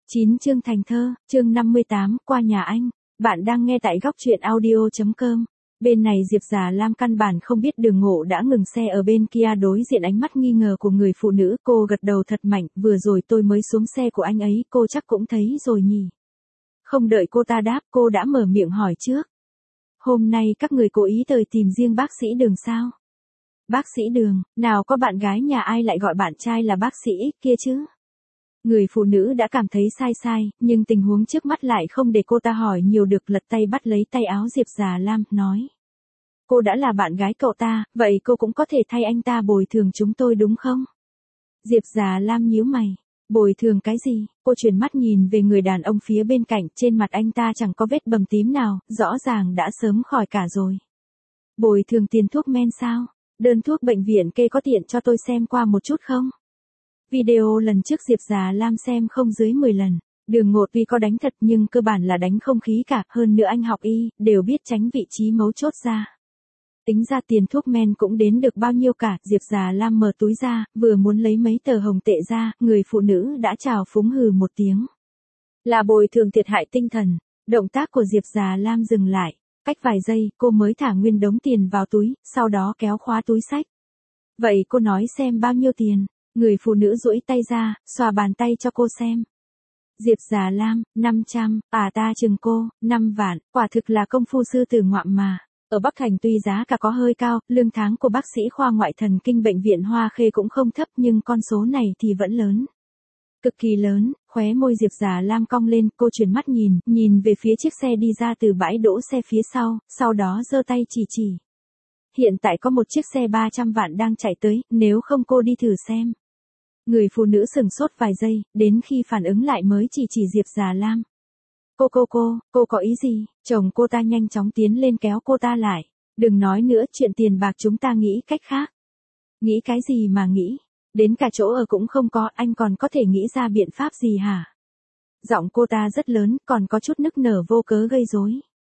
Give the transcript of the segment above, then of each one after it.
9 chương thành thơ, chương 58, qua nhà anh. Bạn đang nghe tại góc truyện audio.com. Bên này Diệp Già Lam căn bản không biết Đường Ngộ đã ngừng xe ở bên kia đối diện ánh mắt nghi ngờ của người phụ nữ. Cô gật đầu thật mạnh, vừa rồi tôi mới xuống xe của anh ấy, cô chắc cũng thấy rồi nhỉ. Không đợi cô ta đáp, cô đã mở miệng hỏi trước. Hôm nay các người cố ý tới tìm riêng bác sĩ Đường sao? Bác sĩ Đường, nào có bạn gái nhà ai lại gọi bạn trai là bác sĩ kia chứ? Người phụ nữ đã cảm thấy sai, nhưng tình huống trước mắt lại không để cô ta hỏi nhiều được, lật tay bắt lấy tay áo Diệp Già Lam, nói. Cô đã là bạn gái cậu ta, vậy cô cũng có thể thay anh ta bồi thường chúng tôi đúng không? Diệp Già Lam nhíu mày. Bồi thường cái gì? Cô chuyển mắt nhìn về người đàn ông phía bên cạnh, trên mặt anh ta chẳng có vết bầm tím nào, rõ ràng đã sớm khỏi cả rồi. Bồi thường tiền thuốc men sao? Đơn thuốc bệnh viện kê có tiện cho tôi xem qua một chút không? Video lần trước Diệp Già Lam xem không dưới 10 lần. Đường Ngộ tuy có đánh thật nhưng cơ bản là đánh không khí cả, hơn nữa anh học y, đều biết tránh vị trí mấu chốt ra. Tính ra tiền thuốc men cũng đến được bao nhiêu cả, Diệp Già Lam mở túi ra, vừa muốn lấy mấy tờ hồng tệ ra, người phụ nữ đã chào phúng hừ một tiếng. Là bồi thường thiệt hại tinh thần. Động tác của Diệp Già Lam dừng lại, cách vài giây, cô mới thả nguyên đống tiền vào túi, sau đó kéo khóa túi xách. Vậy cô nói xem bao nhiêu tiền? Người phụ nữ duỗi tay ra, xòa bàn tay cho cô xem. Diệp Già Lam, 500, ta chừng cô, 5 vạn, quả thực là công phu sư tử ngoạm mà. Ở Bắc Thành tuy giá cả có hơi cao, lương tháng của bác sĩ khoa ngoại thần kinh bệnh viện Hoa Khê cũng không thấp nhưng con số này thì vẫn lớn. Cực kỳ lớn, khóe môi Diệp Già Lam cong lên, cô chuyển mắt nhìn về phía chiếc xe đi ra từ bãi đỗ xe phía sau đó giơ tay chỉ. Hiện tại có một chiếc xe 300 vạn đang chạy tới, nếu không cô đi thử xem. Người phụ nữ sửng sốt vài giây, đến khi phản ứng lại mới chỉ Diệp Già Lam. Cô có ý gì? Chồng cô ta nhanh chóng tiến lên kéo cô ta lại. Đừng nói nữa, chuyện tiền bạc chúng ta nghĩ cách khác. Nghĩ cái gì mà nghĩ? Đến cả chỗ ở cũng không có, anh còn có thể nghĩ ra biện pháp gì hả? Giọng cô ta rất lớn, còn có chút nức nở vô cớ gây rối.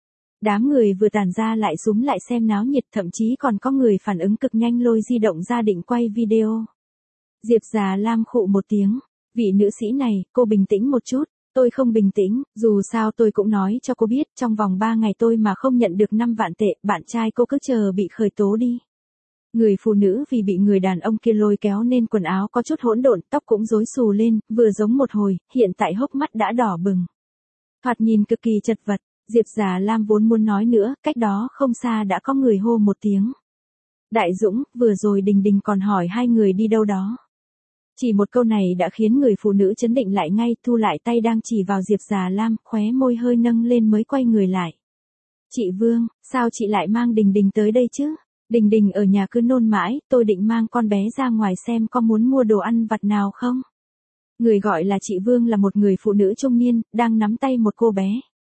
Đám người vừa tản ra lại xúm lại xem náo nhiệt, thậm chí còn có người phản ứng cực nhanh lôi di động ra định quay video. Diệp Già Lam khụ một tiếng. Vị nữ sĩ này, cô bình tĩnh một chút. Tôi không bình tĩnh, dù sao tôi cũng nói cho cô biết, trong vòng 3 ngày tôi mà không nhận được 5 vạn tệ, bạn trai cô cứ chờ bị khởi tố đi. Người phụ nữ vì bị người đàn ông kia lôi kéo nên quần áo có chút hỗn độn, tóc cũng rối xù lên, vừa giống một hồi, hiện tại hốc mắt đã đỏ bừng. Thoạt nhìn cực kỳ chật vật, Diệp Già Lam vốn muốn nói nữa, cách đó không xa đã có người hô một tiếng. Đại Dũng, vừa rồi Đình còn hỏi hai người đi đâu đó. Chỉ một câu này đã khiến người phụ nữ chấn định lại ngay, thu lại tay đang chỉ vào Diệp Già Lam, khóe môi hơi nâng lên mới quay người lại. Chị Vương, sao chị lại mang Đình tới đây chứ? Đình ở nhà cứ nôn mãi, tôi định mang con bé ra ngoài xem có muốn mua đồ ăn vặt nào không? Người gọi là chị Vương là một người phụ nữ trung niên, đang nắm tay một cô bé.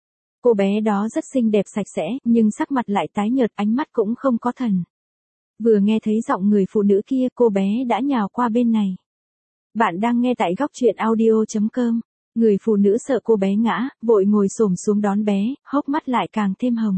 Cô bé đó rất xinh đẹp sạch sẽ, nhưng sắc mặt lại tái nhợt, ánh mắt cũng không có thần. Vừa nghe thấy giọng người phụ nữ kia, cô bé đã nhào qua bên này. Bạn đang nghe tại góc truyện audio.com. Người phụ nữ sợ cô bé ngã, vội ngồi xổm xuống đón bé, hốc mắt lại càng thêm hồng.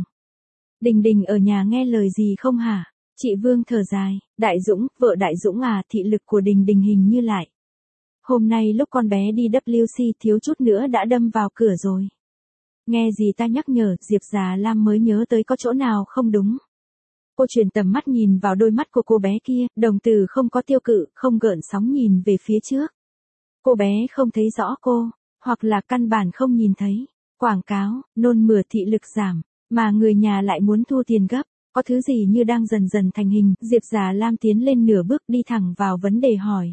Đình ở nhà nghe lời gì không hả? Chị Vương thở dài, Đại Dũng, vợ Đại Dũng à, thị lực của Đình hình như lại. Hôm nay lúc con bé đi WC thiếu chút nữa đã đâm vào cửa rồi. Nghe gì ta nhắc nhở, Diệp Già Lam mới nhớ tới có chỗ nào không đúng. Cô chuyển tầm mắt nhìn vào đôi mắt của cô bé kia, đồng tử không có tiêu cự, không gợn sóng nhìn về phía trước. Cô bé không thấy rõ cô, hoặc là căn bản không nhìn thấy. Quảng cáo, nôn mửa thị lực giảm, mà người nhà lại muốn thu tiền gấp. Có thứ gì như đang dần dần thành hình, Diệp Già Lam tiến lên nửa bước đi thẳng vào vấn đề hỏi.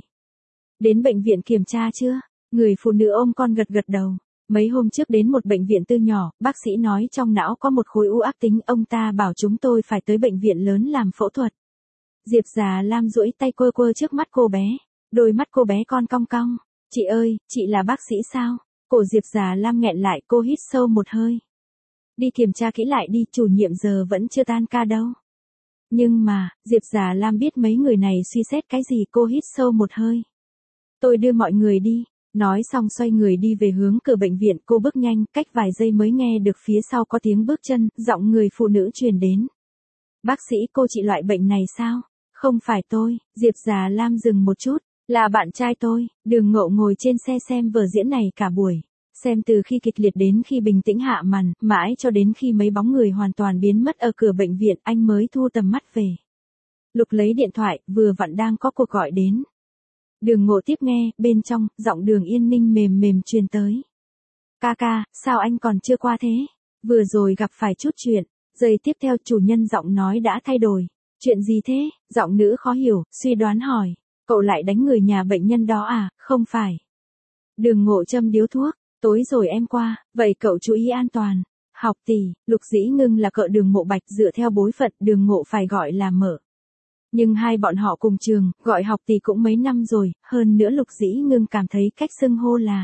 Đến bệnh viện kiểm tra chưa? Người phụ nữ ôm con gật đầu. Mấy hôm trước đến một bệnh viện tư nhỏ, bác sĩ nói trong não có một khối u ác tính, ông ta bảo chúng tôi phải tới bệnh viện lớn làm phẫu thuật. Diệp Già Lam duỗi tay quơ trước mắt cô bé, đôi mắt cô bé con cong cong. Chị ơi, chị là bác sĩ sao? Cổ Diệp Già Lam nghẹn lại, cô hít sâu một hơi. Đi kiểm tra kỹ lại đi, chủ nhiệm giờ vẫn chưa tan ca đâu. Nhưng mà, Diệp Già Lam biết mấy người này suy xét cái gì, cô hít sâu một hơi. Tôi đưa mọi người đi. Nói xong xoay người đi về hướng cửa bệnh viện, cô bước nhanh, cách vài giây mới nghe được phía sau có tiếng bước chân, giọng người phụ nữ truyền đến. Bác sĩ, cô trị loại bệnh này sao? Không phải tôi. Diệp Già Lam dừng một chút, là bạn trai tôi. Đường Ngộ ngồi trên xe xem vở diễn này cả buổi. Xem từ khi kịch liệt đến khi bình tĩnh hạ màn, mãi cho đến khi mấy bóng người hoàn toàn biến mất ở cửa bệnh viện, anh mới thu tầm mắt về. Lục lấy điện thoại, vừa vặn đang có cuộc gọi đến. Đường Ngộ tiếp nghe, bên trong, giọng Đường Yên Ninh mềm mềm truyền tới. Ca ca, sao anh còn chưa qua thế? Vừa rồi gặp phải chút chuyện. Giây tiếp theo chủ nhân giọng nói đã thay đổi. Chuyện gì thế? Giọng nữ khó hiểu, suy đoán hỏi. Cậu lại đánh người nhà bệnh nhân đó à? Không phải. Đường Ngộ châm điếu thuốc. Tối rồi em qua, vậy cậu chú ý an toàn. Học tỷ, Lục Dĩ Ngưng là cậu Đường Mộ Bạch, dựa theo bối phận Đường Ngộ phải gọi là Mở. Nhưng hai bọn họ cùng trường, gọi học tỷ cũng mấy năm rồi, hơn nữa Lục Dĩ Ngưng cảm thấy cách xưng hô là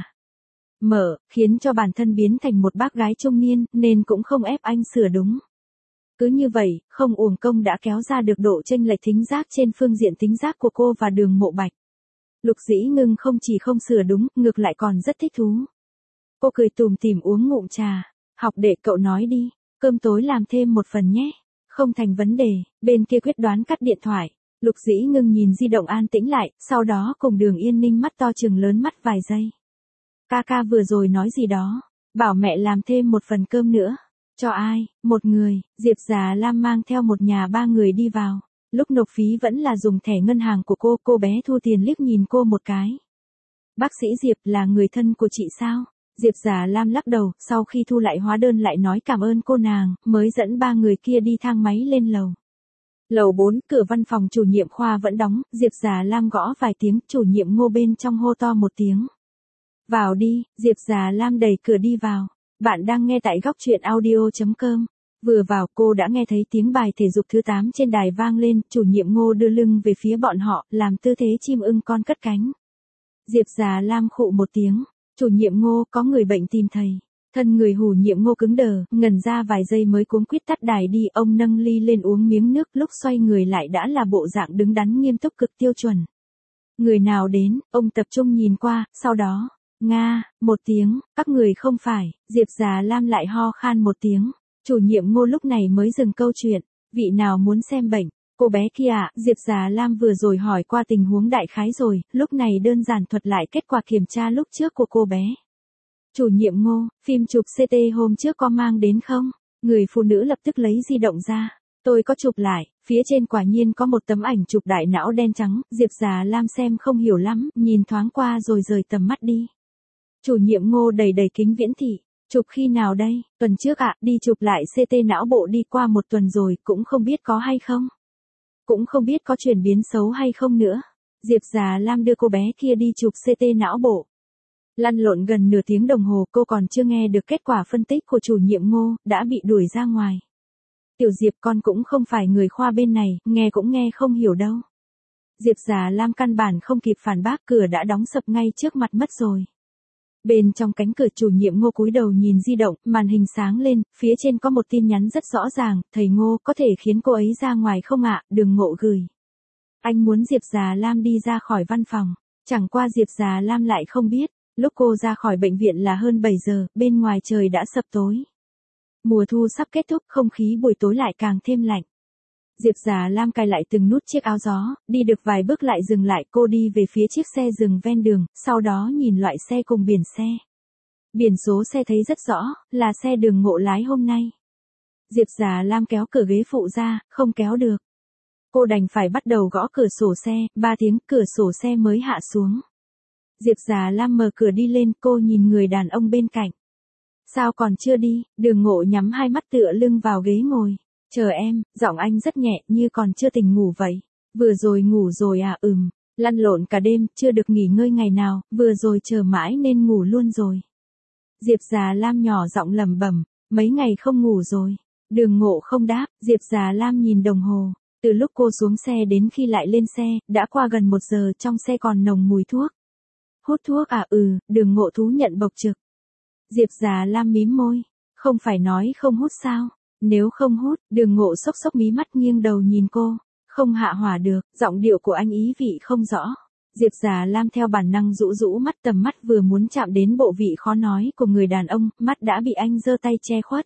Mở, khiến cho bản thân biến thành một bác gái trung niên, nên cũng không ép anh sửa đúng. Cứ như vậy, không uổng công đã kéo ra được độ chênh lệch thính giác trên phương diện tính giác của cô và Đường Mộ Bạch. Lục Dĩ Ngưng không chỉ không sửa đúng, ngược lại còn rất thích thú. Cô cười tủm tỉm uống ngụm trà. Học đệ, cậu nói đi, cơm tối làm thêm một phần nhé. Không thành vấn đề. Bên kia quyết đoán cắt điện thoại. Lục Dĩ Ngưng nhìn di động an tĩnh lại, sau đó cùng Đường Yên Ninh mắt to trừng lớn mắt vài giây. Ca ca vừa rồi nói gì đó? Bảo mẹ làm thêm một phần cơm nữa. Cho ai? Một người. Diệp Già Lam mang theo một nhà ba người đi vào. Lúc nộp phí vẫn là dùng thẻ ngân hàng của cô bé thu tiền liếc nhìn cô một cái. Bác sĩ Diệp là người thân của chị sao? Diệp Già Lam lắc đầu, sau khi thu lại hóa đơn lại nói cảm ơn cô nàng, mới dẫn ba người kia đi thang máy lên lầu. Lầu 4, cửa văn phòng chủ nhiệm khoa vẫn đóng, Diệp Già Lam gõ vài tiếng, chủ nhiệm Ngô bên trong hô to một tiếng. Vào đi, Diệp Già Lam đẩy cửa đi vào. Bạn đang nghe tại góc truyện audio.com. Vừa vào cô đã nghe thấy tiếng bài thể dục thứ 8 trên đài vang lên, chủ nhiệm Ngô đưa lưng về phía bọn họ, làm tư thế chim ưng con cất cánh. Diệp Già Lam khụ một tiếng. Chủ nhiệm Ngô, có người bệnh tìm thầy. Thân người hù nhiệm Ngô cứng đờ, ngần ra vài giây mới cuống quýt tắt đài đi, ông nâng ly lên uống miếng nước, lúc xoay người lại đã là bộ dạng đứng đắn nghiêm túc cực tiêu chuẩn. Người nào đến, ông tập trung nhìn qua, sau đó, Nga, một tiếng, các người không phải, Diệp Già Lam lại ho khan một tiếng. Chủ nhiệm Ngô lúc này mới dừng câu chuyện, vị nào muốn xem bệnh? Cô bé kia ạ, Diệp Già Lam vừa rồi hỏi qua tình huống đại khái rồi, lúc này đơn giản thuật lại kết quả kiểm tra lúc trước của cô bé. Chủ nhiệm Ngô, phim chụp CT hôm trước có mang đến không? Người phụ nữ lập tức lấy di động ra. Tôi có chụp lại, phía trên quả nhiên có một tấm ảnh chụp đại não đen trắng, Diệp Già Lam xem không hiểu lắm, nhìn thoáng qua rồi rời tầm mắt đi. Chủ nhiệm Ngô đầy đầy kính viễn thị. Chụp khi nào đây? Tuần trước ạ, đi chụp lại CT não bộ đi qua một tuần rồi, cũng không biết có hay không. Cũng không biết có chuyển biến xấu hay không nữa. Diệp Già Lam đưa cô bé kia đi chụp CT não bộ. Lăn lộn gần nửa tiếng đồng hồ, cô còn chưa nghe được kết quả phân tích của chủ nhiệm Ngô, đã bị đuổi ra ngoài. Tiểu Diệp, con cũng không phải người khoa bên này, nghe cũng nghe không hiểu đâu. Diệp Già Lam căn bản không kịp phản bác, cửa đã đóng sập ngay trước mặt mất rồi. Bên trong cánh cửa chủ nhiệm Ngô cúi đầu nhìn di động, màn hình sáng lên, phía trên có một tin nhắn rất rõ ràng, thầy Ngô, có thể khiến cô ấy ra ngoài không ạ? Đường Ngộ gửi. Anh muốn Diệp Già Lam đi ra khỏi văn phòng. Chẳng qua Diệp Già Lam lại không biết, lúc cô ra khỏi bệnh viện là hơn 7 giờ, bên ngoài trời đã sập tối. Mùa thu sắp kết thúc, không khí buổi tối lại càng thêm lạnh. Diệp Già Lam cài lại từng nút chiếc áo gió, đi được vài bước lại dừng lại, cô đi về phía chiếc xe dừng ven đường, sau đó nhìn loại xe cùng biển xe. Biển số xe thấy rất rõ, là xe Đường Ngộ lái hôm nay. Diệp Già Lam kéo cửa ghế phụ ra, không kéo được. Cô đành phải bắt đầu gõ cửa sổ xe, 3 tiếng cửa sổ xe mới hạ xuống. Diệp Già Lam mở cửa đi lên, cô nhìn người đàn ông bên cạnh. Sao còn chưa đi? Đường Ngộ nhắm hai mắt tựa lưng vào ghế ngồi. Chờ em, giọng anh rất nhẹ như còn chưa tỉnh ngủ vậy. Vừa rồi ngủ rồi à? Lăn lộn cả đêm, chưa được nghỉ ngơi ngày nào, vừa rồi chờ mãi nên ngủ luôn rồi. Diệp Già Lam nhỏ giọng lẩm bẩm, mấy ngày không ngủ rồi. Đường Ngộ không đáp, Diệp Già Lam nhìn đồng hồ. Từ lúc cô xuống xe đến khi lại lên xe, đã qua gần 1 giờ, trong xe còn nồng mùi thuốc. Hút thuốc à? Đường Ngộ thú nhận bộc trực. Diệp Già Lam mím môi, không phải nói không hút sao? Nếu không hút, Đường Ngộ sốc sốc mí mắt nghiêng đầu nhìn cô, không hạ hỏa được, giọng điệu của anh ý vị không rõ. Diệp Già Lam theo bản năng rũ rũ mắt, tầm mắt vừa muốn chạm đến bộ vị khó nói của người đàn ông, mắt đã bị anh giơ tay che khuất.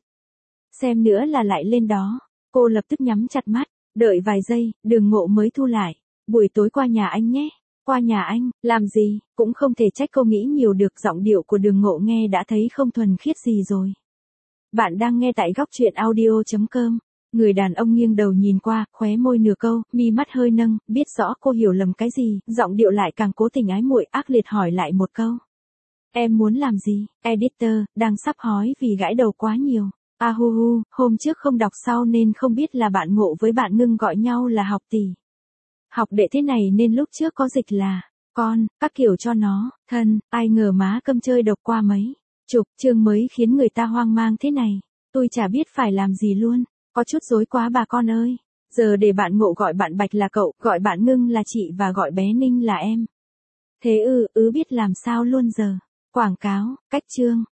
Xem nữa là lại lên đó, cô lập tức nhắm chặt mắt, đợi vài giây, Đường Ngộ mới thu lại. Buổi tối qua nhà anh nhé. Qua nhà anh, làm gì, cũng không thể trách cô nghĩ nhiều được, giọng điệu của Đường Ngộ nghe đã thấy không thuần khiết gì rồi. Bạn đang nghe tại góc truyện audio.com. Người đàn ông nghiêng đầu nhìn qua, khóe môi nửa câu, mi mắt hơi nâng, biết rõ cô hiểu lầm cái gì, giọng điệu lại càng cố tình ái muội, ác liệt hỏi lại một câu. Em muốn làm gì? Editor, đang sắp hói vì gãi đầu quá nhiều. Hu, hôm trước không đọc sau nên không biết là bạn Ngộ với bạn Ngưng gọi nhau là học tỷ. Học đệ thế này nên lúc trước có dịch là con, các kiểu cho nó, thân, ai ngờ má câm chơi độc qua mấy chục chương mới khiến người ta hoang mang thế này. Tôi chả biết phải làm gì luôn, có chút rối quá bà con ơi. Giờ để bạn Ngộ gọi bạn Bạch là cậu, gọi bạn Ngưng là chị và gọi bé Ninh là em. Thế biết làm sao luôn giờ. Quảng cáo, cách chương.